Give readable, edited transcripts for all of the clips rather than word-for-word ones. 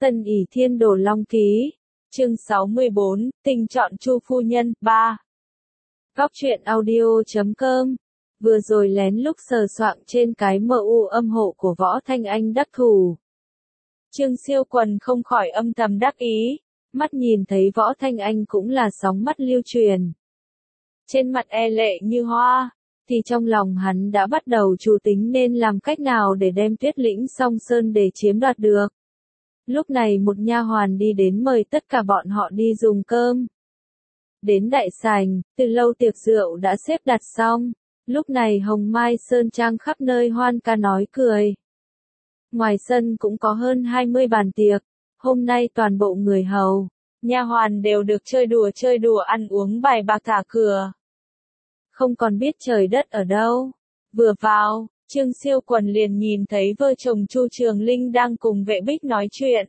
Tân ỷ thiên đồ long ký. Chương 64, tình chọn Chu phu nhân, 3. Góc truyện audio.com. Vừa rồi lén lúc sờ soạng trên cái MU âm hộ của Võ Thanh Anh đắc thủ. Trương Siêu Quần không khỏi âm thầm đắc ý, mắt nhìn thấy Võ Thanh Anh cũng là sóng mắt lưu truyền. Trên mặt e lệ như hoa, thì trong lòng hắn đã bắt đầu chủ tính nên làm cách nào để đem Tuyết Lĩnh Song Sơn để chiếm đoạt được. Lúc này một nha hoàn đi đến mời tất cả bọn họ đi dùng cơm. Đến đại sảnh, từ lâu tiệc rượu đã xếp đặt xong, lúc này Hồng Mai Sơn Trang khắp nơi hoan ca nói cười. Ngoài sân cũng có hơn 20 bàn tiệc, hôm nay toàn bộ người hầu, nha hoàn đều được chơi đùa ăn uống bài bạc thả cửa. Không còn biết trời đất ở đâu. Vừa vào, Trương Siêu Quần liền nhìn thấy vợ chồng Chu Trường Linh đang cùng Vệ Bích nói chuyện.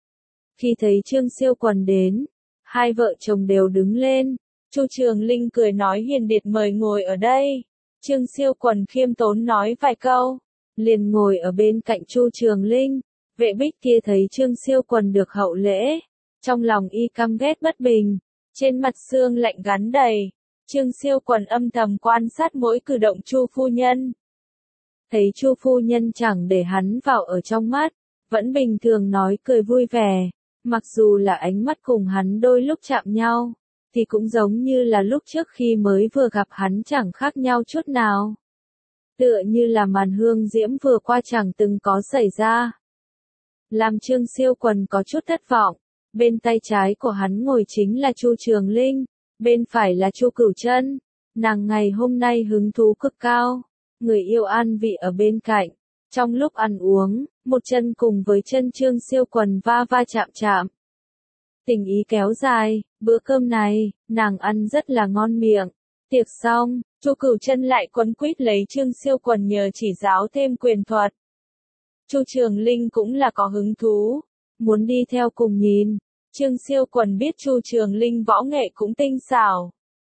Khi thấy Trương Siêu Quần đến, hai vợ chồng đều đứng lên. Chu Trường Linh cười nói hiền điệt mời ngồi ở đây. Trương Siêu Quần khiêm tốn nói vài câu, liền ngồi ở bên cạnh Chu Trường Linh. Vệ Bích kia thấy Trương Siêu Quần được hậu lễ, trong lòng y căm ghét bất bình, trên mặt xương lạnh gắn đầy. Trương Siêu Quần âm thầm quan sát mỗi cử động Chu phu nhân. Thấy Chu phu nhân chẳng để hắn vào ở trong mắt, vẫn bình thường nói cười vui vẻ, mặc dù là ánh mắt cùng hắn đôi lúc chạm nhau, thì cũng giống như là lúc trước khi mới vừa gặp hắn chẳng khác nhau chút nào. Tựa như là màn hương diễm vừa qua chẳng từng có xảy ra. Làm Trương Siêu Quần có chút thất vọng, bên tay trái của hắn ngồi chính là Chu Trường Linh, bên phải là Chu Cửu Chân, nàng ngày hôm nay hứng thú cực cao. Người yêu an vị ở bên cạnh, trong lúc ăn uống, một chân cùng với chân Trương Siêu Quần va va chạm chạm. Tình ý kéo dài, bữa cơm này, nàng ăn rất là ngon miệng. Tiệc xong, Chu Cửu Chân lại quấn quýt lấy Trương Siêu Quần nhờ chỉ giáo thêm quyền thuật. Chu Trường Linh cũng là có hứng thú, muốn đi theo cùng nhìn. Trương Siêu Quần biết Chu Trường Linh võ nghệ cũng tinh xảo,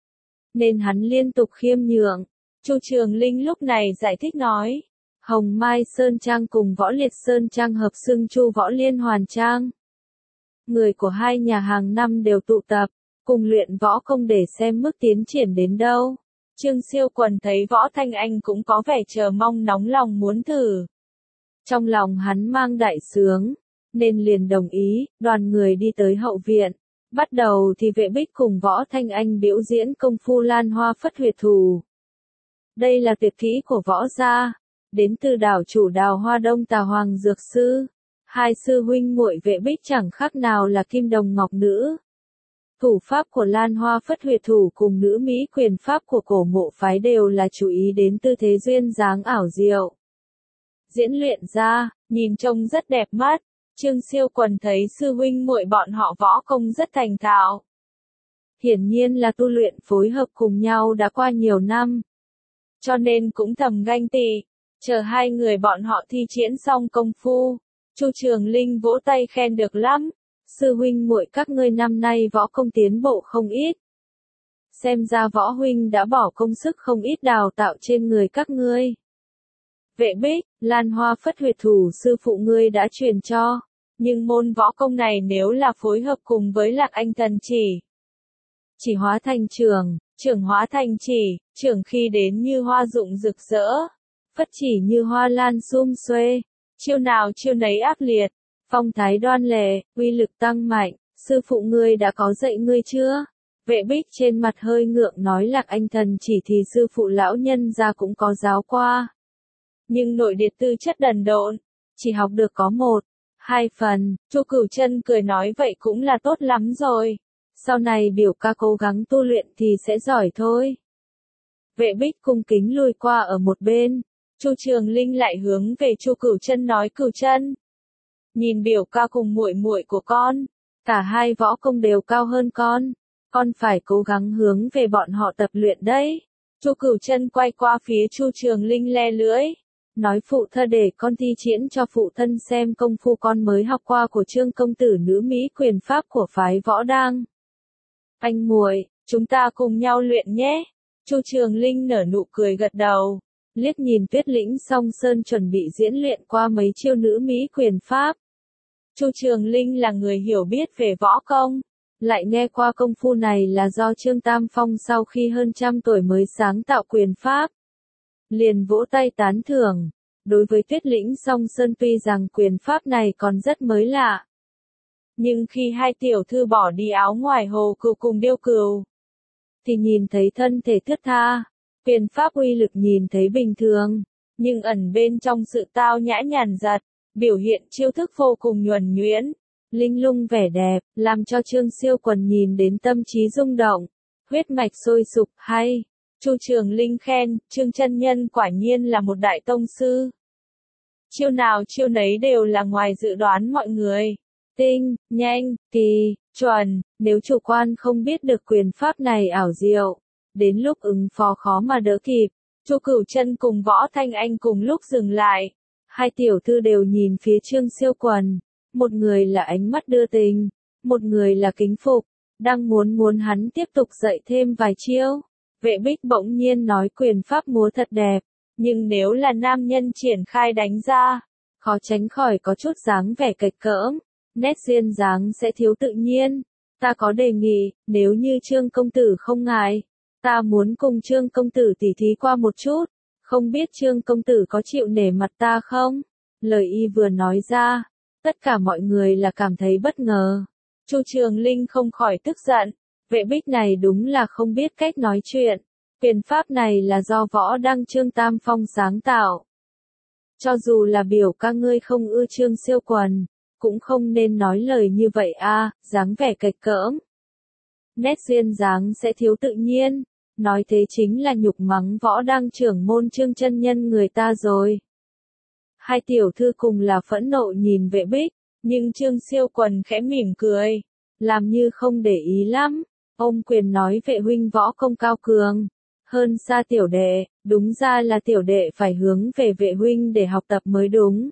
nên hắn liên tục khiêm nhượng. Chu Trường Linh lúc này giải thích nói, Hồng Mai Sơn Trang cùng Võ Liệt Sơn Trang hợp xưng Chu Võ Liên Hoàn Trang. Người của hai nhà hàng năm đều tụ tập, cùng luyện võ công để xem mức tiến triển đến đâu. Trương Siêu Quần thấy Võ Thanh Anh cũng có vẻ chờ mong nóng lòng muốn thử. Trong lòng hắn mang đại sướng, nên liền đồng ý, đoàn người đi tới hậu viện. Bắt đầu thì Vệ Bích cùng Võ Thanh Anh biểu diễn công phu Lan Hoa Phất Huyệt Thủ. Đây là tuyệt kỹ của võ gia, đến từ đảo chủ Đào Hoa Đông Tà Hoàng Dược Sư. Hai sư huynh muội Vệ Bích chẳng khác nào là kim đồng ngọc nữ. Thủ pháp của Lan Hoa Phất Huyệt Thủ cùng nữ Mỹ quyền pháp của Cổ Mộ phái đều là chú ý đến tư thế duyên dáng ảo diệu. Diễn luyện ra, nhìn trông rất đẹp mắt. Trương Siêu Quần thấy sư huynh muội bọn họ võ công rất thành thạo. Hiển nhiên là tu luyện phối hợp cùng nhau đã qua nhiều năm, cho nên cũng thầm ganh tị. Chờ hai người bọn họ thi triển xong công phu, Chu Trường Linh vỗ tay khen được lắm. Sư huynh muội các ngươi năm nay võ công tiến bộ không ít. Xem ra Võ huynh đã bỏ công sức không ít đào tạo trên người các ngươi. Vệ Bích, Lan Hoa Phất Huyệt Thủ sư phụ ngươi đã truyền cho, nhưng môn võ công này nếu là phối hợp cùng với Lạc Anh Thần chỉ hóa thành trường, trường hóa thành chỉ, trường khi đến như hoa rụng rực rỡ, phất chỉ như hoa lan sum xuê, chiêu nào chiêu nấy ác liệt, phong thái đoan lệ, uy lực tăng mạnh. Sư phụ ngươi đã có dạy ngươi chưa? Vệ Bích trên mặt hơi ngượng nói Lạc Anh Thần chỉ thì sư phụ lão nhân gia cũng có giáo qua, nhưng nội điệt tư chất đần độn, chỉ học được có 1-2 phần. Chu Cửu Chân cười nói vậy cũng là tốt lắm rồi. Sau này biểu ca cố gắng tu luyện thì sẽ giỏi thôi. Vệ Bích cung kính lùi qua ở một bên. Chu Trường Linh lại hướng về Chu Cửu Chân nói Cửu Chân, nhìn biểu ca cùng muội muội của con, cả hai võ công đều cao hơn con phải cố gắng hướng về bọn họ tập luyện đấy. Chu Cửu Chân quay qua phía Chu Trường Linh le lưỡi, nói phụ thân để con thi triển cho phụ thân xem công phu con mới học qua của Trương công tử nữ Mỹ quyền pháp của phái Võ Đang. Anh muội, chúng ta cùng nhau luyện nhé. Chu Trường Linh nở nụ cười gật đầu, liếc nhìn Tuyết Lĩnh Song Sơn chuẩn bị diễn luyện qua mấy chiêu nữ Mỹ quyền pháp. Chu Trường Linh là người hiểu biết về võ công, lại nghe qua công phu này là do Trương Tam Phong sau khi hơn trăm tuổi mới sáng tạo quyền pháp. Liền vỗ tay tán thưởng, đối với Tuyết Lĩnh Song Sơn tuy rằng quyền pháp này còn rất mới lạ. Nhưng khi hai tiểu thư bỏ đi áo ngoài hồ cừu cùng Điêu Cừu, thì nhìn thấy thân thể thướt tha, quyền pháp uy lực nhìn thấy bình thường, nhưng ẩn bên trong sự tao nhã nhàn giật, biểu hiện chiêu thức vô cùng nhuần nhuyễn, linh lung vẻ đẹp, làm cho Trương Siêu Quần nhìn đến tâm trí rung động, huyết mạch sôi sục. Hay, Chu Trường Linh khen, Trương chân nhân quả nhiên là một đại tông sư. Chiêu nào chiêu nấy đều là ngoài dự đoán mọi người. Tinh, nhanh, kỳ, chuẩn, nếu chủ quan không biết được quyền pháp này ảo diệu, đến lúc ứng phó khó mà đỡ kịp. Chu Cửu Chân cùng Võ Thanh Anh cùng lúc dừng lại, hai tiểu thư đều nhìn phía Trương Siêu Quần, một người là ánh mắt đưa tình, một người là kính phục, đang muốn hắn tiếp tục dạy thêm vài chiêu. Vệ Bích bỗng nhiên nói quyền pháp múa thật đẹp, nhưng nếu là nam nhân triển khai đánh ra, khó tránh khỏi có chút dáng vẻ kịch cỡm, nét duyên dáng sẽ thiếu tự nhiên. Ta có đề nghị, nếu như Trương công tử không ngại, ta muốn cùng Trương công tử tỉ thí qua một chút, không biết Trương công tử có chịu nể mặt ta không? Lời y vừa nói ra, tất cả mọi người là cảm thấy bất ngờ. Chu Trường Linh không khỏi tức giận, Vệ Bích này đúng là không biết cách nói chuyện. Quyền pháp này là do Võ Đăng Trương Tam Phong sáng tạo. Cho dù là biểu ca ngươi không ưa Trương Siêu Quần, cũng không nên nói lời như vậy a, dáng vẻ kịch cỡm. Nét duyên dáng sẽ thiếu tự nhiên, nói thế chính là nhục mắng Võ Đăng trưởng môn Trương chân nhân người ta rồi. Hai tiểu thư cùng là phẫn nộ nhìn Vệ Bích, nhưng Trương Siêu Quần khẽ mỉm cười, làm như không để ý lắm. Ông quyền nói Vệ huynh võ công cao cường, hơn xa tiểu đệ, đúng ra là tiểu đệ phải hướng về Vệ huynh để học tập mới đúng.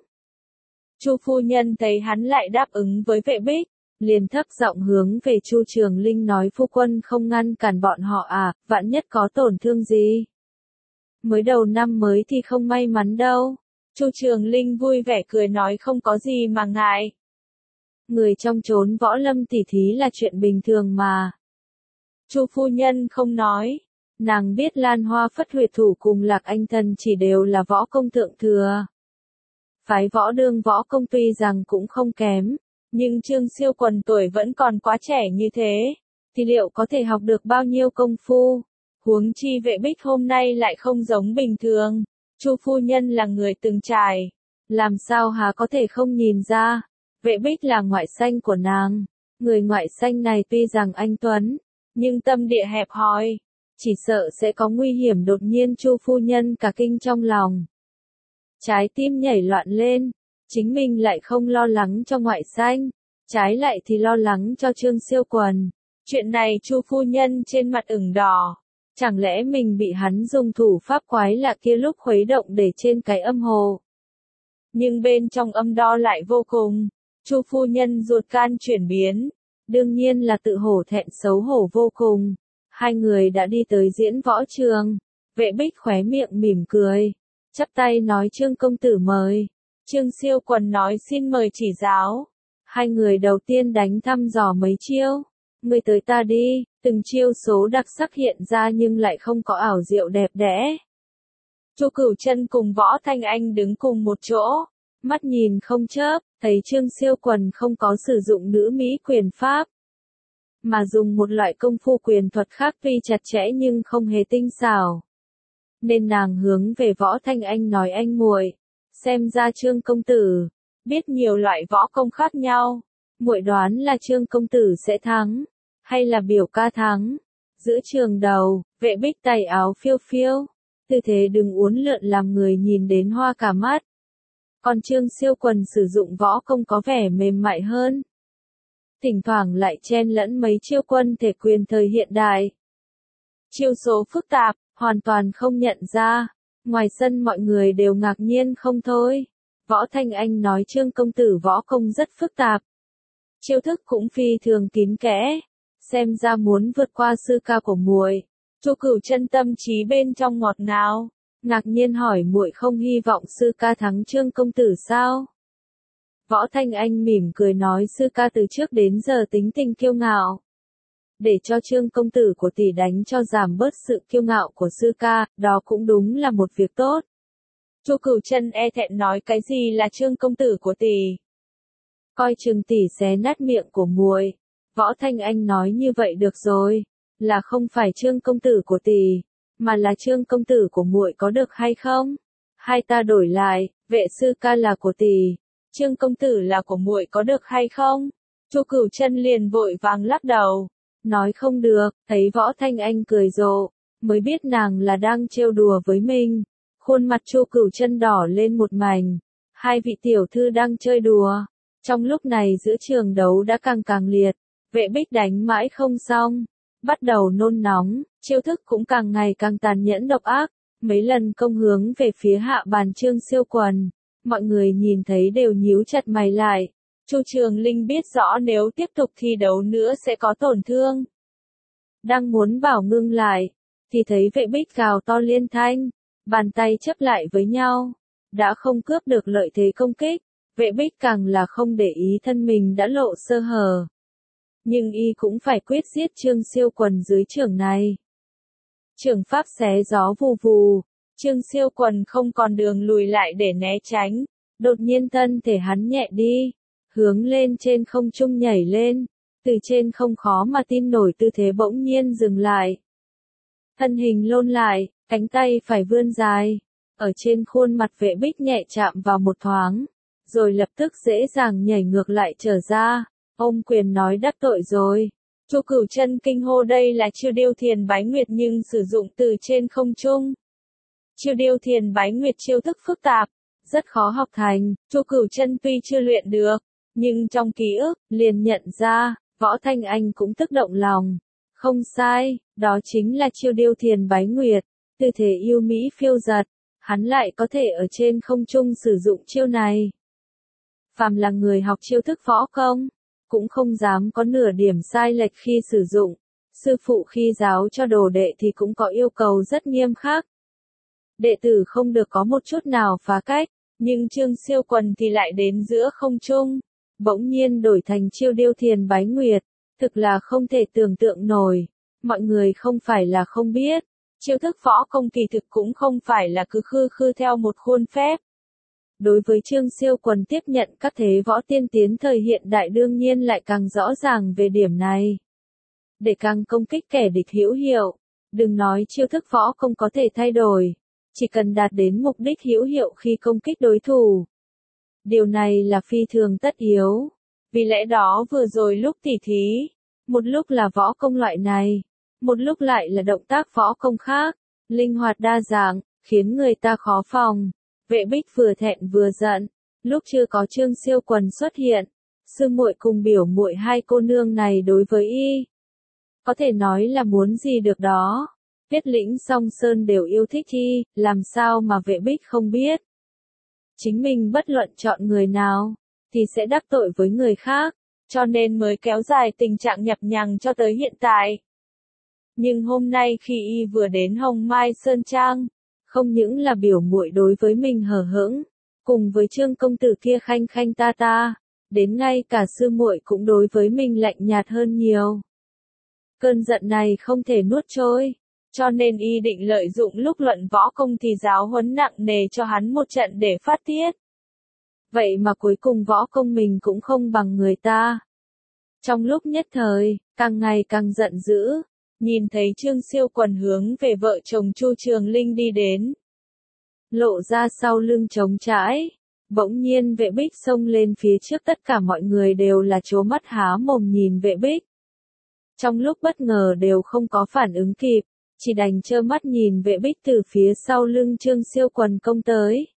Chu phu nhân thấy hắn lại đáp ứng với Vệ Bích, liền thấp giọng hướng về Chu Trường Linh nói, phu quân không ngăn cản bọn họ à, vạn nhất có tổn thương gì. Mới đầu năm mới thì không may mắn đâu. Chu Trường Linh vui vẻ cười nói, không có gì mà ngại. Người trong chốn võ lâm tỉ thí là chuyện bình thường mà. Chu phu nhân không nói. Nàng biết Lan Hoa Phất Huyệt Thủ cùng Lạc Anh Thần chỉ đều là võ công thượng thừa. Phái Võ Đương võ công tuy rằng cũng không kém, nhưng Trương Siêu Quần tuổi vẫn còn quá trẻ như thế, thì liệu có thể học được bao nhiêu công phu? Huống chi Vệ Bích hôm nay lại không giống bình thường. Chu phu nhân là người từng trải, làm sao há có thể không nhìn ra? Vệ Bích là ngoại sanh của nàng, người ngoại sanh này tuy rằng anh tuấn, nhưng tâm địa hẹp hòi, chỉ sợ sẽ có nguy hiểm. Đột nhiên Chu phu nhân cả kinh trong lòng, trái tim nhảy loạn lên, chính mình lại không lo lắng cho ngoại sanh, trái lại thì lo lắng cho Trương Siêu Quần. Chuyện này Chu phu nhân trên mặt ửng đỏ, chẳng lẽ mình bị hắn dùng thủ pháp quái lạ kia lúc khuấy động để trên cái âm hồ. Nhưng bên trong âm đo lại vô cùng, Chu phu nhân ruột gan chuyển biến, đương nhiên là tự hổ thẹn xấu hổ vô cùng. Hai người đã đi tới diễn võ trường, Vệ Bích khóe miệng mỉm cười, chắp tay nói, Trương công tử mời. Trương Siêu Quần nói, xin mời chỉ giáo. Hai người đầu tiên đánh thăm dò mấy chiêu, người tới ta đi, từng chiêu số đặc sắc hiện ra nhưng lại không có ảo diệu đẹp đẽ. Chu Cửu Chân cùng Võ Thanh Anh đứng cùng một chỗ, mắt nhìn không chớp, thấy Trương Siêu Quần không có sử dụng nữ mỹ quyền pháp, mà dùng một loại công phu quyền thuật khác tuy chặt chẽ nhưng không hề tinh xảo. Nên nàng hướng về Võ Thanh Anh nói, anh muội, xem ra Trương công tử biết nhiều loại võ công khác nhau, muội đoán là Trương công tử sẽ thắng, hay là biểu ca thắng. Giữa trường đầu, Vệ Bích tay áo phiêu phiêu, tư thế đứng uốn lượn làm người nhìn đến hoa cả mắt. Còn Trương Siêu Quần sử dụng võ công có vẻ mềm mại hơn, thỉnh thoảng lại chen lẫn mấy chiêu quân thể quyền thời hiện đại. Chiêu số phức tạp, hoàn toàn không nhận ra. Ngoài sân mọi người đều ngạc nhiên không thôi. Võ Thanh Anh nói, Trương công tử võ công rất phức tạp, chiêu thức cũng phi thường kín kẽ, xem ra muốn vượt qua sư ca của muội. Chu Cửu Chân tâm trí bên trong ngọt ngào, ngạc nhiên hỏi, muội không hy vọng sư ca thắng Trương công tử sao? Võ Thanh Anh mỉm cười nói sư ca từ trước đến giờ tính tình kiêu ngạo. Để cho Trương công tử của tỷ đánh cho giảm bớt sự kiêu ngạo của sư ca, đó cũng đúng là một việc tốt. Chu Cửu Chân e thẹn nói cái gì là Trương công tử của tỷ. Coi chừng tỷ xé nát miệng của muội. Võ Thanh Anh nói như vậy được rồi, là không phải Trương công tử của tỷ, mà là Trương công tử của muội có được hay không? Hai ta đổi lại, vệ sư ca là của tỷ, Trương công tử là của muội có được hay không? Chu Cửu Chân liền vội vàng lắc đầu, nói không được, thấy Võ Thanh Anh cười rộ, mới biết nàng là đang trêu đùa với mình. Khuôn mặt Chu Cửu Chân đỏ lên một mảnh, hai vị tiểu thư đang chơi đùa. Trong lúc này giữa trường đấu đã càng liệt, Vệ Bích đánh mãi không xong, bắt đầu nôn nóng, chiêu thức cũng càng ngày càng tàn nhẫn độc ác, mấy lần công hướng về phía hạ bàn Trương Siêu Quần. Mọi người nhìn thấy đều nhíu chặt mày lại. Chu Trường Linh biết rõ nếu tiếp tục thi đấu nữa sẽ có tổn thương. Đang muốn bảo ngưng lại, thì thấy Vệ Bích gào to liên thanh, bàn tay chấp lại với nhau, đã không cướp được lợi thế công kích. Vệ Bích càng là không để ý thân mình đã lộ sơ hở. Nhưng y cũng phải quyết giết Trương Siêu Quần dưới chưởng này. Chưởng pháp xé gió vù vù, Trương Siêu Quần không còn đường lùi lại để né tránh. Đột nhiên thân thể hắn nhẹ đi, hướng lên trên không trung nhảy lên, từ trên không khó mà tin nổi tư thế bỗng nhiên dừng lại. Thân hình lôn lại, cánh tay phải vươn dài, ở trên khuôn mặt Vệ Bích nhẹ chạm vào một thoáng, rồi lập tức dễ dàng nhảy ngược lại trở ra. Ôm quyền nói đắc tội rồi. Chu Cửu Chân kinh hô đây là chiêu điêu thiền bái nguyệt nhưng sử dụng từ trên không trung. Chiêu điêu thiền bái nguyệt chiêu thức phức tạp, rất khó học thành. Chu Cửu Chân tuy chưa luyện được, nhưng trong ký ức, liền nhận ra, Võ Thanh Anh cũng tức động lòng. Không sai, đó chính là chiêu điêu thiền bái nguyệt, tư thế yêu mỹ phiêu dật, hắn lại có thể ở trên không trung sử dụng chiêu này. Phàm là người học chiêu thức võ công, cũng không dám có nửa điểm sai lệch khi sử dụng. Sư phụ khi giáo cho đồ đệ thì cũng có yêu cầu rất nghiêm khắc. Đệ tử không được có một chút nào phá cách, nhưng Trương Siêu Quần thì lại đến giữa không trung, bỗng nhiên đổi thành chiêu điêu thiền bái nguyệt, thực là không thể tưởng tượng nổi. Mọi người không phải là không biết, chiêu thức võ công kỳ thực cũng không phải là cứ khư khư theo một khuôn phép. Đối với Trương Siêu Quần tiếp nhận các thế võ tiên tiến thời hiện đại đương nhiên lại càng rõ ràng về điểm này. Để càng công kích kẻ địch hữu hiệu, đừng nói chiêu thức võ không có thể thay đổi, chỉ cần đạt đến mục đích hữu hiệu khi công kích đối thủ. Điều này là phi thường tất yếu. Vì lẽ đó vừa rồi lúc tỉ thí, một lúc là võ công loại này, một lúc lại là động tác võ công khác, linh hoạt đa dạng, khiến người ta khó phòng. Vệ Bích vừa thẹn vừa giận, lúc chưa có Trương Siêu Quần xuất hiện, sư muội cùng biểu muội hai cô nương này đối với y, có thể nói là muốn gì được đó. Tiết Lĩnh Song Sơn đều yêu thích y, làm sao mà Vệ Bích không biết. Chính mình bất luận chọn người nào, thì sẽ đắc tội với người khác, cho nên mới kéo dài tình trạng nhập nhằng cho tới hiện tại. Nhưng hôm nay khi y vừa đến Hồng Mai Sơn Trang, không những là biểu muội đối với mình hờ hững, cùng với Trương công tử kia khanh khanh ta ta, đến ngay cả sư muội cũng đối với mình lạnh nhạt hơn nhiều. Cơn giận này không thể nuốt trôi, cho nên y định lợi dụng lúc luận võ công thì giáo huấn nặng nề cho hắn một trận để phát tiết. Vậy mà cuối cùng võ công mình cũng không bằng người ta. Trong lúc nhất thời, càng ngày càng giận dữ, nhìn thấy Trương Siêu Quần hướng về vợ chồng Chu Trường Linh đi đến. Lộ ra sau lưng trống trãi, bỗng nhiên Vệ Bích xông lên phía trước, tất cả mọi người đều là trố mắt há mồm nhìn Vệ Bích. Trong lúc bất ngờ đều không có phản ứng kịp, chỉ đành trơ mắt nhìn Vệ Bích từ phía sau lưng Trương Siêu Quần công tới.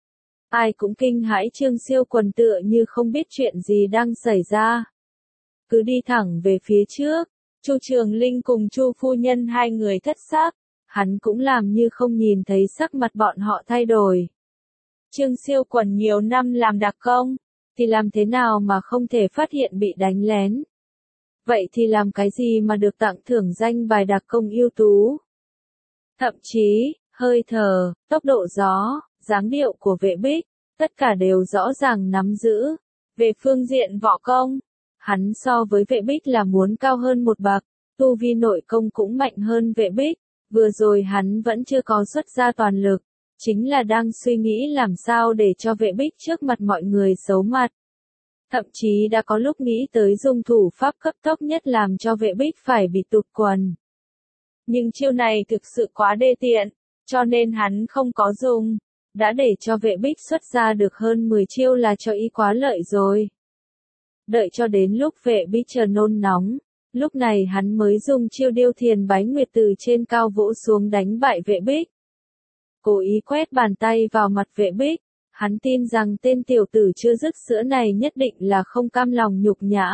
Ai cũng kinh hãi, Trương Siêu Quần tựa như không biết chuyện gì đang xảy ra. Cứ đi thẳng về phía trước, Chu Trường Linh cùng Chu phu nhân hai người thất sắc, hắn cũng làm như không nhìn thấy sắc mặt bọn họ thay đổi. Trương Siêu Quần nhiều năm làm đặc công, thì làm thế nào mà không thể phát hiện bị đánh lén. Vậy thì làm cái gì mà được tặng thưởng danh bài đặc công ưu tú. Thậm chí, hơi thở, tốc độ gió, dáng điệu của Vệ Bích, tất cả đều rõ ràng nắm giữ. Về phương diện võ công, hắn so với Vệ Bích là muốn cao hơn một bậc, tu vi nội công cũng mạnh hơn Vệ Bích, vừa rồi hắn vẫn chưa có xuất ra toàn lực, chính là đang suy nghĩ làm sao để cho Vệ Bích trước mặt mọi người xấu mặt. Thậm chí đã có lúc nghĩ tới dùng thủ pháp cấp tốc nhất làm cho Vệ Bích phải bị tụt quần. Nhưng chiêu này thực sự quá đê tiện, cho nên hắn không có dùng, đã để cho Vệ Bích xuất ra được hơn 10 chiêu là cho y quá lợi rồi. Đợi cho đến lúc Vệ Bích chờ nôn nóng, lúc này hắn mới dùng chiêu điêu thiền bái nguyệt từ trên cao vỗ xuống đánh bại Vệ Bích. Cố ý quét bàn tay vào mặt Vệ Bích, hắn tin rằng tên tiểu tử chưa dứt sữa này nhất định là không cam lòng nhục nhã.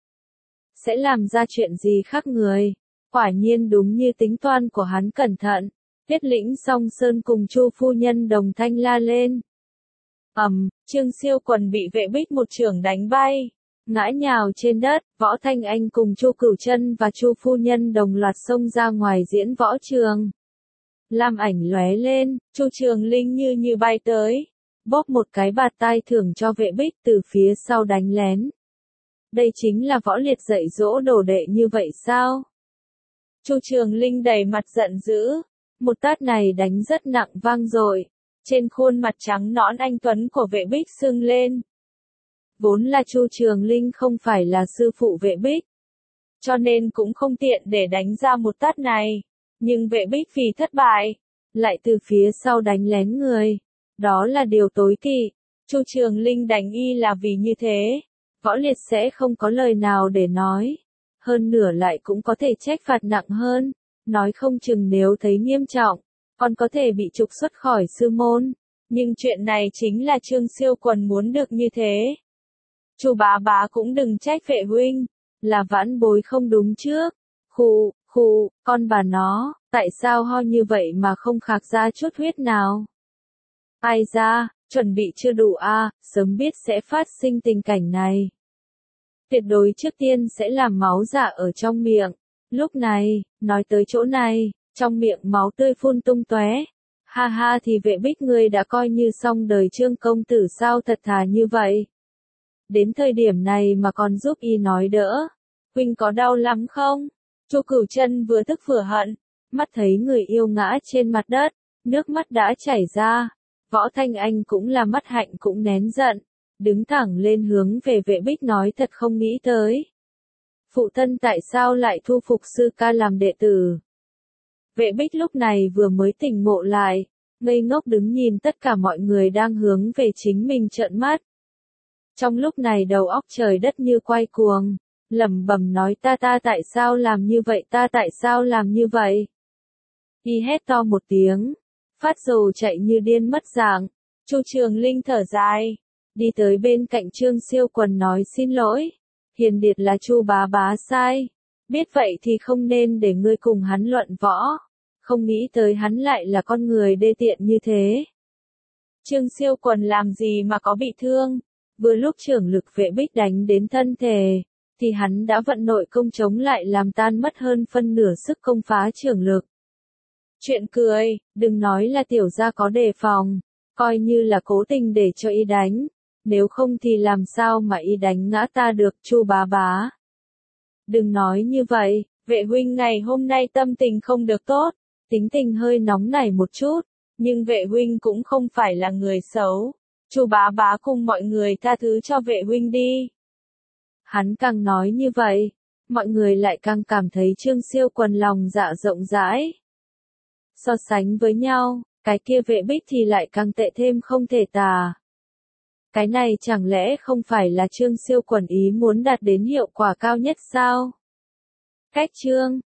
Sẽ làm ra chuyện gì khác người. Quả nhiên đúng như tính toán của hắn cẩn thận, Tiết Lĩnh Song Sơn cùng Chu phu nhân đồng thanh la lên. Trương Siêu Quần bị Vệ Bích một chưởng đánh bay, ngã nhào trên đất, Võ Thanh Anh cùng Chu Cửu Chân và Chu phu nhân đồng loạt xông ra ngoài diễn võ trường. Lam ảnh lóe lên, Chu Trường Linh như bay tới, bóp một cái bạt tai thưởng cho Vệ Bích từ phía sau đánh lén. Đây chính là võ liệt dạy dỗ đồ đệ như vậy sao? Chu Trường Linh đầy mặt giận dữ, một tát này đánh rất nặng vang dội, trên khuôn mặt trắng nõn anh tuấn của Vệ Bích sưng lên. Vốn là Chu Trường Linh không phải là sư phụ Vệ Bích, cho nên cũng không tiện để đánh ra một tát này, nhưng Vệ Bích vì thất bại, lại từ phía sau đánh lén người, đó là điều tối kỵ. Chu Trường Linh đánh y là vì như thế, võ liệt sẽ không có lời nào để nói. Hơn nửa lại cũng có thể trách phạt nặng hơn, nói không chừng nếu thấy nghiêm trọng, còn có thể bị trục xuất khỏi sư môn. Nhưng chuyện này chính là Trương Siêu Quần muốn được như thế. Chu bá bá cũng đừng trách Vệ huynh, là vãn bối không đúng trước. Khụ, con bà nó, tại sao ho như vậy mà không khạc ra chút huyết nào? Ai ra, chuẩn bị chưa đủ à, sớm biết sẽ phát sinh tình cảnh này. Tuyệt đối trước tiên sẽ làm máu dạ ở trong miệng. Lúc này, nói tới chỗ này, trong miệng máu tươi phun tung tóe. Ha ha thì Vệ Bích ngươi đã coi như xong đời Trương công tử sao thật thà như vậy. Đến thời điểm này mà còn giúp y nói đỡ. Huynh có đau lắm không? Chu Cửu Chân vừa tức vừa hận, mắt thấy người yêu ngã trên mặt đất, nước mắt đã chảy ra. Võ Thanh Anh cũng là mắt hạnh cũng nén giận, đứng thẳng lên hướng về Vệ Bích nói thật không nghĩ tới. Phụ thân tại sao lại thu phục sư ca làm đệ tử? Vệ Bích lúc này vừa mới tỉnh ngộ lại, ngây ngốc đứng nhìn tất cả mọi người đang hướng về chính mình trợn mắt. Trong lúc này đầu óc trời đất như quay cuồng, lẩm bẩm nói ta tại sao làm như vậy, ta tại sao làm như vậy? Y hét to một tiếng, phát dầu chạy như điên mất dạng. Chu Trường Linh thở dài, đi tới bên cạnh Trương Siêu Quần nói xin lỗi, hiền điệt là Chu bá bá sai, biết vậy thì không nên để ngươi cùng hắn luận võ, không nghĩ tới hắn lại là con người đê tiện như thế. Trương Siêu Quần làm gì mà có bị thương, vừa lúc trưởng lực Vệ Bích đánh đến thân thể, thì hắn đã vận nội công chống lại làm tan mất hơn phân nửa sức công phá trưởng lực. Chuyện cười, đừng nói là tiểu gia có đề phòng, coi như là cố tình để cho y đánh, nếu không thì làm sao mà y đánh ngã ta được, Chu bá bá. Đừng nói như vậy, Vệ huynh ngày hôm nay tâm tình không được tốt, tính tình hơi nóng nảy một chút, nhưng Vệ huynh cũng không phải là người xấu. Chu bá bá cùng mọi người tha thứ cho Vệ huynh đi. Hắn càng nói như vậy, mọi người lại càng cảm thấy Trương Siêu Quần lòng dạ rộng rãi. So sánh với nhau, cái kia Vệ Bích thì lại càng tệ thêm không thể tả. Cái này chẳng lẽ không phải là Trương Siêu Quần ý muốn đạt đến hiệu quả cao nhất sao? Cách chương